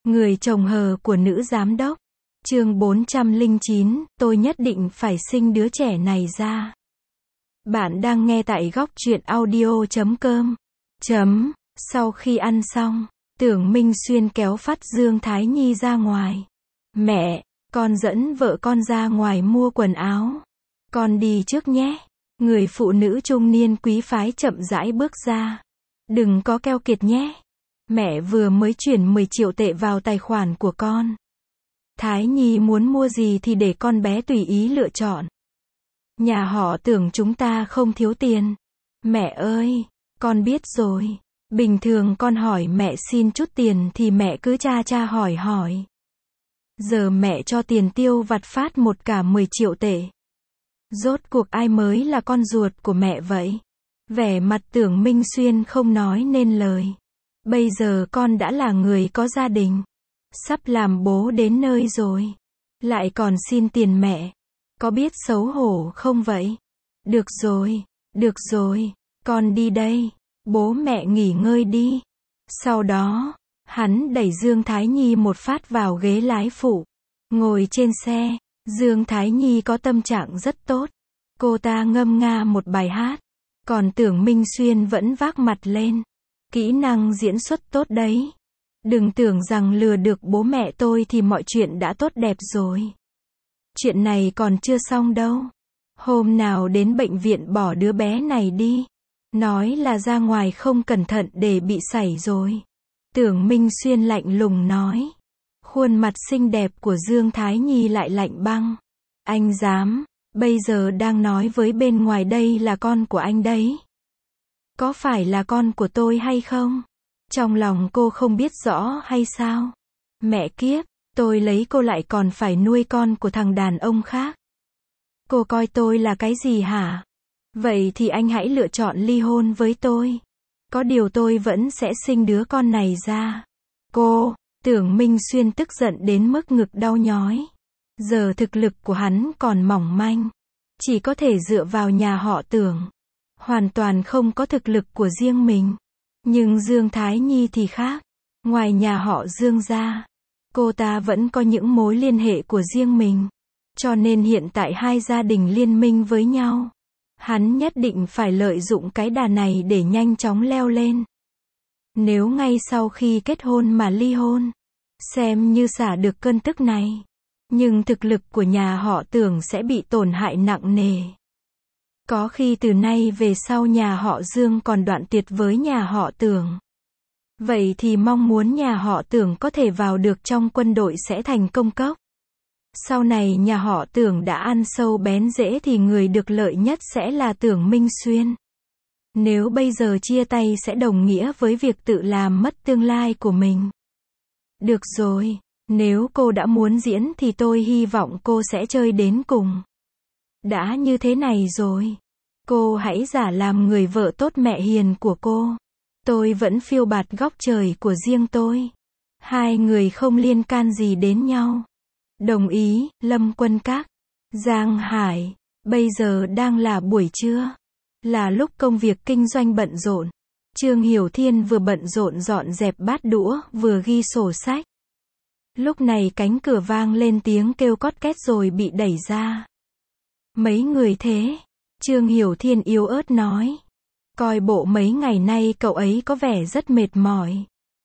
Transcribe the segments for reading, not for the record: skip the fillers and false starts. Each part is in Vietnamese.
Người chồng hờ của nữ giám đốc. Chương 409, tôi nhất định phải sinh đứa trẻ này ra. Bạn đang nghe tại góc truyện audio.com. Sau khi ăn xong, Tưởng Minh Xuyên kéo Phát Dương Thái Nhi ra ngoài. Mẹ, con dẫn vợ con ra ngoài mua quần áo. Con đi trước nhé. Người phụ nữ trung niên quý phái chậm rãi bước ra. Đừng có keo kiệt nhé. Mẹ vừa mới chuyển 10 triệu tệ vào tài khoản của con. Thái Nhi muốn mua gì thì để con bé tùy ý lựa chọn. Nhà họ Tưởng chúng ta không thiếu tiền. Mẹ ơi, con biết rồi. Bình thường con hỏi mẹ xin chút tiền thì mẹ cứ cha hỏi. Giờ mẹ cho tiền tiêu vặt Phát một cả 10 triệu tệ. Rốt cuộc ai mới là con ruột của mẹ vậy? Vẻ mặt Tưởng Minh Xuyên không nói nên lời. Bây giờ con đã là người có gia đình. Sắp làm bố đến nơi rồi. Lại còn xin tiền mẹ. Có biết xấu hổ không vậy? Được rồi, con đi đây. Bố mẹ nghỉ ngơi đi. Sau đó, hắn đẩy Dương Thái Nhi một phát vào ghế lái phụ. Ngồi trên xe, Dương Thái Nhi có tâm trạng rất tốt. Cô ta ngâm nga một bài hát. Còn Tưởng Minh Xuyên vẫn vác mặt lên. Kỹ năng diễn xuất tốt đấy. Đừng tưởng rằng lừa được bố mẹ tôi thì mọi chuyện đã tốt đẹp rồi. Chuyện này còn chưa xong đâu. Hôm nào đến bệnh viện bỏ đứa bé này đi. Nói là ra ngoài không cẩn thận để bị sảy rồi. Tưởng Minh Xuyên lạnh lùng nói. Khuôn mặt xinh đẹp của Dương Thái Nhi lại lạnh băng. Anh dám, bây giờ đang nói với bên ngoài đây là con của anh đấy. Có phải là con của tôi hay không? Trong lòng cô không biết rõ hay sao? Mẹ kiếp, tôi lấy cô lại còn phải nuôi con của thằng đàn ông khác. Cô coi tôi là cái gì hả? Vậy thì anh hãy lựa chọn ly hôn với tôi. Có điều tôi vẫn sẽ sinh đứa con này ra. Cô, Tưởng Minh Xuyên tức giận đến mức ngực đau nhói. Giờ thực lực của hắn còn mỏng manh. Chỉ có thể dựa vào nhà họ Tưởng. Hoàn toàn không có thực lực của riêng mình. Nhưng Dương Thái Nhi thì khác. Ngoài nhà họ Dương ra, cô ta vẫn có những mối liên hệ của riêng mình. Cho nên hiện tại hai gia đình liên minh với nhau. Hắn nhất định phải lợi dụng cái đà này để nhanh chóng leo lên. Nếu ngay sau khi kết hôn mà ly hôn, xem như xả được cơn tức này. Nhưng thực lực của nhà họ Tưởng sẽ bị tổn hại nặng nề. Có khi từ nay về sau nhà họ Dương còn đoạn tuyệt với nhà họ Tưởng. Vậy thì mong muốn nhà họ Tưởng có thể vào được trong quân đội sẽ thành công cốc. Sau này nhà họ Tưởng đã ăn sâu bén rễ thì người được lợi nhất sẽ là Tưởng Minh Xuyên. Nếu bây giờ chia tay sẽ đồng nghĩa với việc tự làm mất tương lai của mình. Được rồi, nếu cô đã muốn diễn thì tôi hy vọng cô sẽ chơi đến cùng. Đã như thế này rồi, cô hãy giả làm người vợ tốt mẹ hiền của cô. Tôi vẫn phiêu bạt góc trời của riêng tôi. Hai người không liên can gì đến nhau. Đồng ý, Lâm Quân Các. Giang Hải, bây giờ đang là buổi trưa. Là lúc công việc kinh doanh bận rộn. Trương Hiểu Thiên vừa bận rộn dọn dẹp bát đũa, vừa ghi sổ sách. Lúc này cánh cửa vang lên tiếng kêu cót két rồi bị đẩy ra. Mấy người thế? Trương Hiểu Thiên yếu ớt nói. Coi bộ mấy ngày nay cậu ấy có vẻ rất mệt mỏi.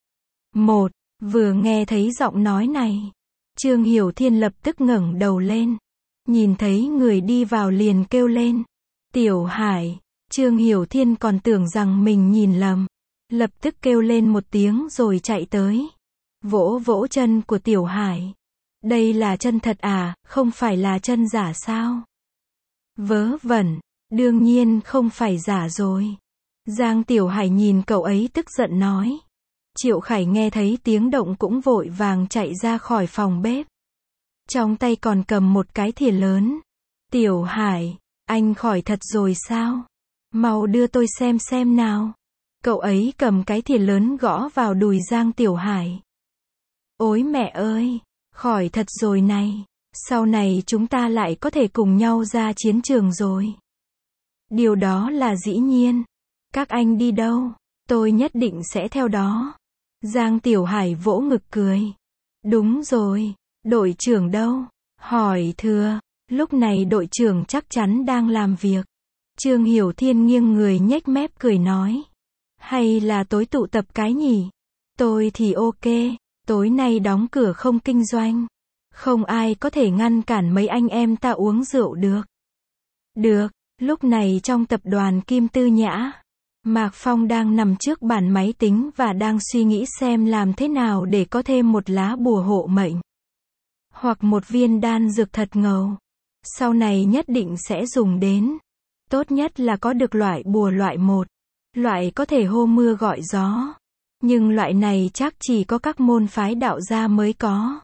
Vừa nghe thấy giọng nói này, Trương Hiểu Thiên lập tức ngẩng đầu lên. Nhìn thấy người đi vào liền kêu lên. Tiểu Hải. Trương Hiểu Thiên còn tưởng rằng mình nhìn lầm. Lập tức kêu lên một tiếng rồi chạy tới. Vỗ vỗ chân của Tiểu Hải. Đây là chân thật à, không phải là chân giả sao? Vớ vẩn, đương nhiên không phải giả rồi. Giang Tiểu Hải nhìn cậu ấy tức giận nói. Triệu Khải nghe thấy tiếng động cũng vội vàng chạy ra khỏi phòng bếp. Trong tay còn cầm một cái thìa lớn. Tiểu Hải, anh khỏi thật rồi sao? Mau đưa tôi xem nào. Cậu ấy cầm cái thìa lớn gõ vào đùi Giang Tiểu Hải. Ôi mẹ ơi, khỏi thật rồi này. Sau này chúng ta lại có thể cùng nhau ra chiến trường rồi. Điều đó là dĩ nhiên. Các anh đi đâu? Tôi nhất định sẽ theo đó. Giang Tiểu Hải vỗ ngực cười. Đúng rồi, đội trưởng đâu? Hỏi Thừa. Lúc này đội trưởng chắc chắn đang làm việc. Trương Hiểu Thiên nghiêng người nhếch mép cười nói. Hay là tối tụ tập cái nhỉ? Tôi thì ok, tối nay đóng cửa không kinh doanh. Không ai có thể ngăn cản mấy anh em ta uống rượu được. Được, lúc này trong tập đoàn Kim Tư Nhã, Mạc Phong đang nằm trước bàn máy tính và đang suy nghĩ xem làm thế nào để có thêm một lá bùa hộ mệnh. Hoặc một viên đan dược thật ngầu. Sau này nhất định sẽ dùng đến. Tốt nhất là có được loại bùa loại 1. Loại có thể hô mưa gọi gió. Nhưng loại này chắc chỉ có các môn phái đạo gia mới có.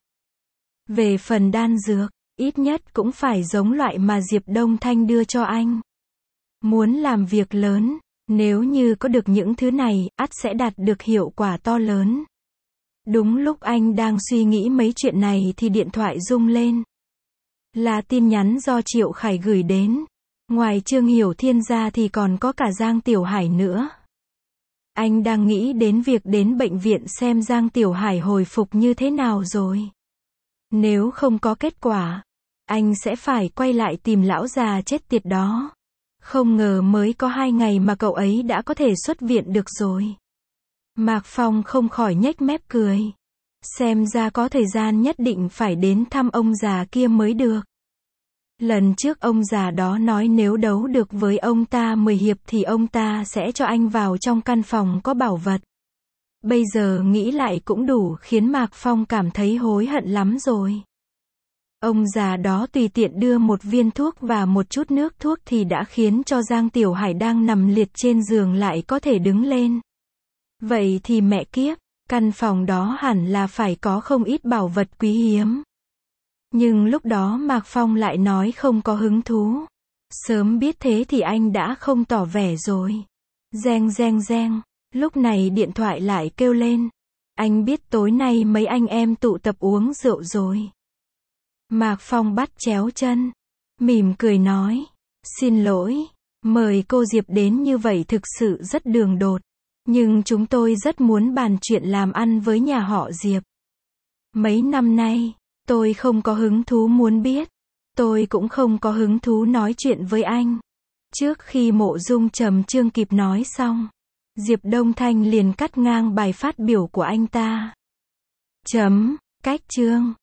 Về phần đan dược, ít nhất cũng phải giống loại mà Diệp Đông Thanh đưa cho anh. Muốn làm việc lớn, nếu như có được những thứ này, ắt sẽ đạt được hiệu quả to lớn. Đúng lúc anh đang suy nghĩ mấy chuyện này thì điện thoại rung lên. Là tin nhắn do Triệu Khải gửi đến. Ngoài Trương Hiểu Thiên ra thì còn có cả Giang Tiểu Hải nữa. Anh đang nghĩ đến việc đến bệnh viện xem Giang Tiểu Hải hồi phục như thế nào rồi. Nếu không có kết quả, anh sẽ phải quay lại tìm lão già chết tiệt đó. Không ngờ mới có 2 ngày mà cậu ấy đã có thể xuất viện được rồi. Mạc Phong không khỏi nhếch mép cười. Xem ra có thời gian nhất định phải đến thăm ông già kia mới được. Lần trước ông già đó nói nếu đấu được với ông ta 10 hiệp thì ông ta sẽ cho anh vào trong căn phòng có bảo vật. Bây giờ nghĩ lại cũng đủ khiến Mạc Phong cảm thấy hối hận lắm rồi. Ông già đó tùy tiện đưa một viên thuốc và một chút nước thuốc thì đã khiến cho Giang Tiểu Hải đang nằm liệt trên giường lại có thể đứng lên. Vậy thì mẹ kiếp, căn phòng đó hẳn là phải có không ít bảo vật quý hiếm. Nhưng lúc đó Mạc Phong lại nói không có hứng thú. Sớm biết thế thì anh đã không tỏ vẻ rồi. Reng reng reng, lúc này điện thoại lại kêu lên. Anh biết tối nay mấy anh em tụ tập uống rượu rồi. Mạc Phong bắt chéo chân, mỉm cười nói. Xin lỗi, mời cô Diệp đến như vậy thực sự rất đường đột. Nhưng chúng tôi rất muốn bàn chuyện làm ăn với nhà họ Diệp. Mấy năm nay, tôi không có hứng thú muốn biết. Tôi cũng không có hứng thú nói chuyện với anh. Trước khi Mộ Dung Trầm Trương kịp nói xong, Diệp Đông Thanh liền cắt ngang bài phát biểu của anh ta. Cách chương